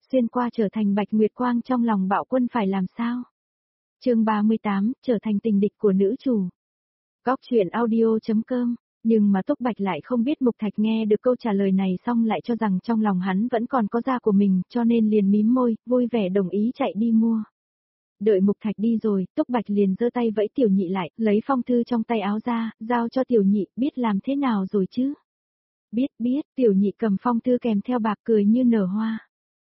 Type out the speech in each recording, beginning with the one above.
xuyên qua trở thành bạch nguyệt quang trong lòng Bạo Quân phải làm sao? Chương 38, trở thành tình địch của nữ chủ. Góc truyện audio.com. Nhưng mà Túc Bạch lại không biết Mục Thạch nghe được câu trả lời này xong lại cho rằng trong lòng hắn vẫn còn có da của mình, cho nên liền mím môi, vui vẻ đồng ý chạy đi mua. Đợi Mục Thạch đi rồi, Túc Bạch liền giơ tay vẫy Tiểu Nhị lại, lấy phong thư trong tay áo ra, giao cho Tiểu Nhị, biết làm thế nào rồi chứ? Biết, Tiểu Nhị cầm phong thư kèm theo bạc cười như nở hoa.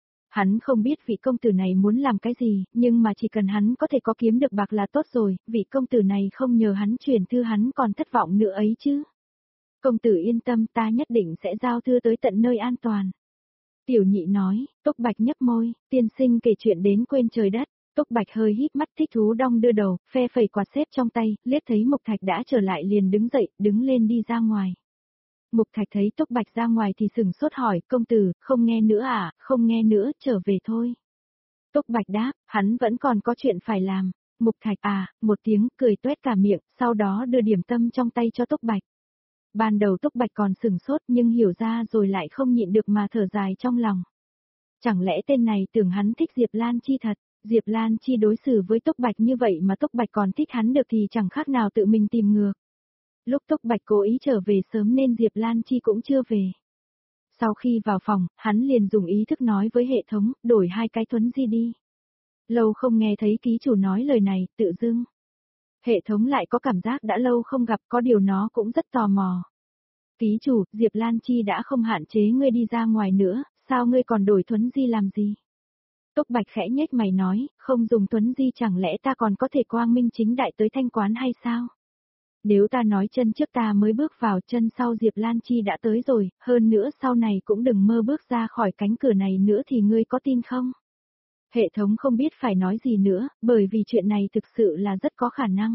Hắn không biết vị công tử này muốn làm cái gì, nhưng mà chỉ cần hắn có thể có kiếm được bạc là tốt rồi, vị công tử này không nhờ hắn chuyển thư hắn còn thất vọng nữa ấy chứ. Công tử yên tâm, ta nhất định sẽ giao thư tới tận nơi an toàn. Tiểu Nhị nói. Túc Bạch nhấp môi, tiên sinh kể chuyện đến quên trời đất. Túc Bạch hơi híp mắt thích thú đong đưa đầu, phe phẩy quạt xếp trong tay, liếc thấy Mục Thạch đã trở lại liền đứng dậy, đứng lên đi ra ngoài. Mục Thạch thấy Túc Bạch ra ngoài thì sừng sốt hỏi, công tử, không nghe nữa à, không nghe nữa, trở về thôi. Túc Bạch đáp, hắn vẫn còn có chuyện phải làm. Mục Thạch một tiếng, cười tuét cả miệng, sau đó đưa điểm tâm trong tay cho Túc Bạch. Ban đầu Túc Bạch còn sừng sốt nhưng hiểu ra rồi lại không nhịn được mà thở dài trong lòng. Chẳng lẽ tên này tưởng hắn thích Diệp Lan Chi thật, Diệp Lan Chi đối xử với Túc Bạch như vậy mà Túc Bạch còn thích hắn được thì chẳng khác nào tự mình tìm ngược. Lúc Túc Bạch cố ý trở về sớm nên Diệp Lan Chi cũng chưa về. Sau khi vào phòng, hắn liền dùng ý thức nói với hệ thống, đổi 2 cái Tuấn Di đi. Lâu không nghe thấy ký chủ nói lời này, tự dưng. Hệ thống lại có cảm giác đã lâu không gặp, có điều nó cũng rất tò mò. Ký chủ, Diệp Lan Chi đã không hạn chế ngươi đi ra ngoài nữa, sao ngươi còn đổi Tuấn Di làm gì? Túc Bạch khẽ nhếch mày nói, không dùng Tuấn Di chẳng lẽ ta còn có thể quang minh chính đại tới thanh quán hay sao? Nếu ta nói chân trước ta mới bước vào, chân sau Diệp Lan Chi đã tới rồi, hơn nữa sau này cũng đừng mơ bước ra khỏi cánh cửa này nữa thì ngươi có tin không? Hệ thống không biết phải nói gì nữa, bởi vì chuyện này thực sự là rất có khả năng.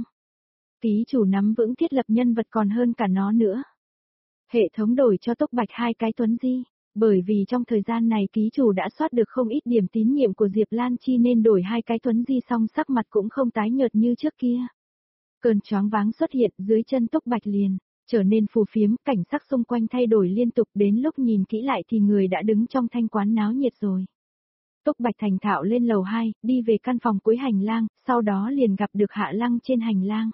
Ký chủ nắm vững thiết lập nhân vật còn hơn cả nó nữa. Hệ thống đổi cho Túc Bạch 2 cái Tuấn Di, bởi vì trong thời gian này ký chủ đã soát được không ít điểm tín nhiệm của Diệp Lan Chi nên đổi 2 cái Tuấn Di xong sắc mặt cũng không tái nhợt như trước kia. Cơn choáng váng xuất hiện dưới chân Túc Bạch liền, trở nên phù phiếm, cảnh sắc xung quanh thay đổi liên tục đến lúc nhìn kỹ lại thì người đã đứng trong thanh quán náo nhiệt rồi. Túc Bạch thành thạo lên lầu 2, đi về căn phòng cuối hành lang, sau đó liền gặp được Hạ Lăng trên hành lang.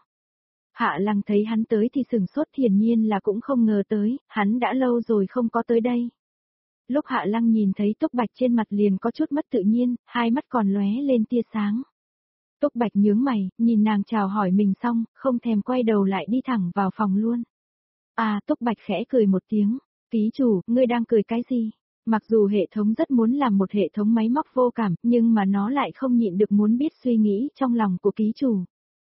Hạ Lăng thấy hắn tới thì sừng sốt hiển nhiên là cũng không ngờ tới, hắn đã lâu rồi không có tới đây. Lúc Hạ Lăng nhìn thấy Túc Bạch trên mặt liền có chút mất tự nhiên, hai mắt còn lóe lên tia sáng. Túc Bạch nhướng mày, nhìn nàng chào hỏi mình xong, không thèm quay đầu lại đi thẳng vào phòng luôn. Túc Bạch khẽ cười một tiếng, ký chủ, ngươi đang cười cái gì? Mặc dù hệ thống rất muốn làm một hệ thống máy móc vô cảm, nhưng mà nó lại không nhịn được muốn biết suy nghĩ trong lòng của ký chủ.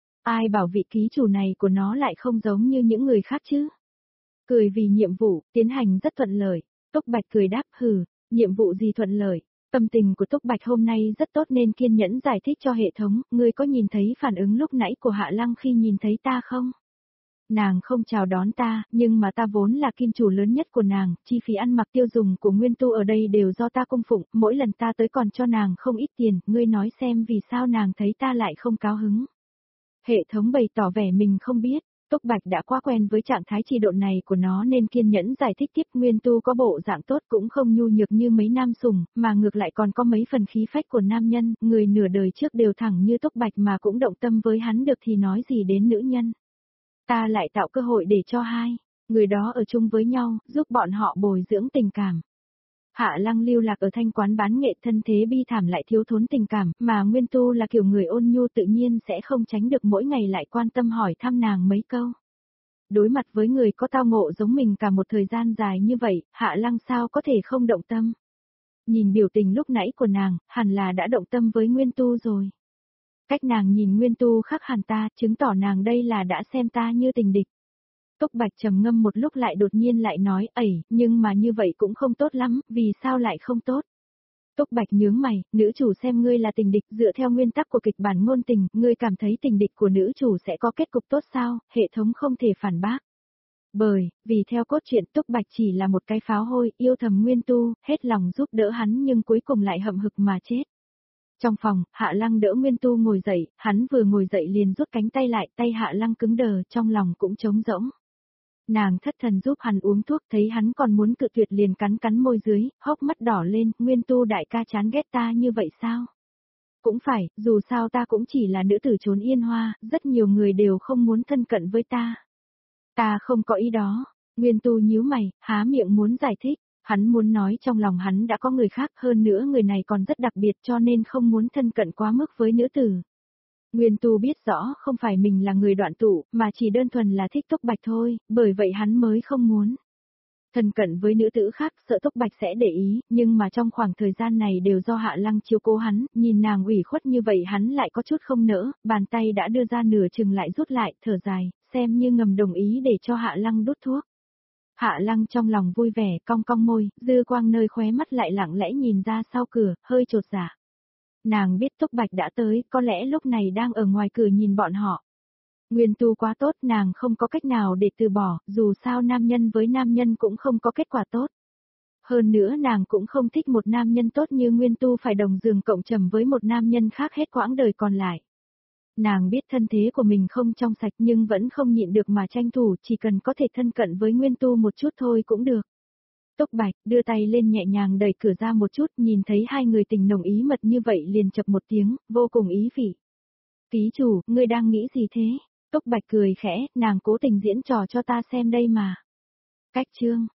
Ai bảo vị ký chủ này của nó lại không giống như những người khác chứ? Cười vì nhiệm vụ, tiến hành rất thuận lợi. Túc Bạch cười đáp nhiệm vụ gì thuận lợi? Tâm tình của Túc Bạch hôm nay rất tốt nên kiên nhẫn giải thích cho hệ thống, ngươi có nhìn thấy phản ứng lúc nãy của Hạ Lăng khi nhìn thấy ta không? Nàng không chào đón ta, nhưng mà ta vốn là kim chủ lớn nhất của nàng, chi phí ăn mặc tiêu dùng của Nguyên Tu ở đây đều do ta cung phụng, mỗi lần ta tới còn cho nàng không ít tiền, ngươi nói xem vì sao nàng thấy ta lại không cao hứng. Hệ thống bày tỏ vẻ mình không biết, Túc Bạch đã quá quen với trạng thái trì độn này của nó nên kiên nhẫn giải thích tiếp. Nguyên Tu có bộ dạng tốt cũng không nhu nhược như mấy nam sủng, mà ngược lại còn có mấy phần khí phách của nam nhân, người nửa đời trước đều thẳng như Túc Bạch mà cũng động tâm với hắn được thì nói gì đến nữ nhân. Ta lại tạo cơ hội để cho hai người đó ở chung với nhau, giúp bọn họ bồi dưỡng tình cảm. Hạ Lăng lưu lạc ở thanh quán bán nghệ thân thế bi thảm lại thiếu thốn tình cảm, mà Nguyên Tu là kiểu người ôn nhu tự nhiên sẽ không tránh được mỗi ngày lại quan tâm hỏi thăm nàng mấy câu. Đối mặt với người có tao ngộ giống mình cả một thời gian dài như vậy, Hạ Lăng sao có thể không động tâm. Nhìn biểu tình lúc nãy của nàng, hẳn là đã động tâm với Nguyên Tu rồi. Cách nàng nhìn Nguyên Tu khác hẳn ta, chứng tỏ nàng đây là đã xem ta như tình địch. Túc Bạch trầm ngâm một lúc lại đột nhiên lại nói, nhưng mà như vậy cũng không tốt lắm, vì sao lại không tốt? Túc Bạch nhướng mày, nữ chủ xem ngươi là tình địch, dựa theo nguyên tắc của kịch bản ngôn tình, ngươi cảm thấy tình địch của nữ chủ sẽ có kết cục tốt sao? Hệ thống không thể phản bác. Vì theo cốt truyện Túc Bạch chỉ là một cái pháo hôi, yêu thầm Nguyên Tu, hết lòng giúp đỡ hắn nhưng cuối cùng lại hậm hực mà chết. Trong phòng, Hạ Lăng đỡ Nguyên Tu ngồi dậy, hắn vừa ngồi dậy liền rút cánh tay lại, tay Hạ Lăng cứng đờ, trong lòng cũng trống rỗng. Nàng thất thần giúp hắn uống thuốc, thấy hắn còn muốn cự tuyệt liền cắn cắn môi dưới, hốc mắt đỏ lên, Nguyên Tu đại ca chán ghét ta như vậy sao? Cũng phải, dù sao ta cũng chỉ là nữ tử trốn yên hoa, rất nhiều người đều không muốn thân cận với ta. Ta không có ý đó. Nguyên Tu nhíu mày, há miệng muốn giải thích. Hắn muốn nói trong lòng hắn đã có người khác, hơn nữa người này còn rất đặc biệt cho nên không muốn thân cận quá mức với nữ tử. Nguyên Tu biết rõ không phải mình là người đoạn tụ, mà chỉ đơn thuần là thích Túc Bạch thôi, bởi vậy hắn mới không muốn thân cận với nữ tử khác, sợ Túc Bạch sẽ để ý, nhưng mà trong khoảng thời gian này đều do Hạ Lăng chiếu cố hắn, nhìn nàng ủy khuất như vậy hắn lại có chút không nỡ, bàn tay đã đưa ra nửa chừng lại rút lại, thở dài, xem như ngầm đồng ý để cho Hạ Lăng đút thuốc. Hạ Lăng trong lòng vui vẻ, cong cong môi, dư quang nơi khóe mắt lại lặng lẽ nhìn ra sau cửa, hơi chột dạ. Nàng biết Túc Bạch đã tới, có lẽ lúc này đang ở ngoài cửa nhìn bọn họ. Nguyên Tu quá tốt, nàng không có cách nào để từ bỏ, dù sao nam nhân với nam nhân cũng không có kết quả tốt. Hơn nữa nàng cũng không thích một nam nhân tốt như Nguyên Tu phải đồng giường cộng trầm với một nam nhân khác hết quãng đời còn lại. Nàng biết thân thế của mình không trong sạch nhưng vẫn không nhịn được mà tranh thủ, chỉ cần có thể thân cận với Nguyên Tu một chút thôi cũng được. Túc Bạch đưa tay lên nhẹ nhàng đẩy cửa ra một chút, nhìn thấy hai người tình nồng ý mật như vậy liền chập một tiếng, vô cùng ý vị. Ký chủ, ngươi đang nghĩ gì thế? Túc Bạch cười khẽ, nàng cố tình diễn trò cho ta xem đây mà. Cách chương.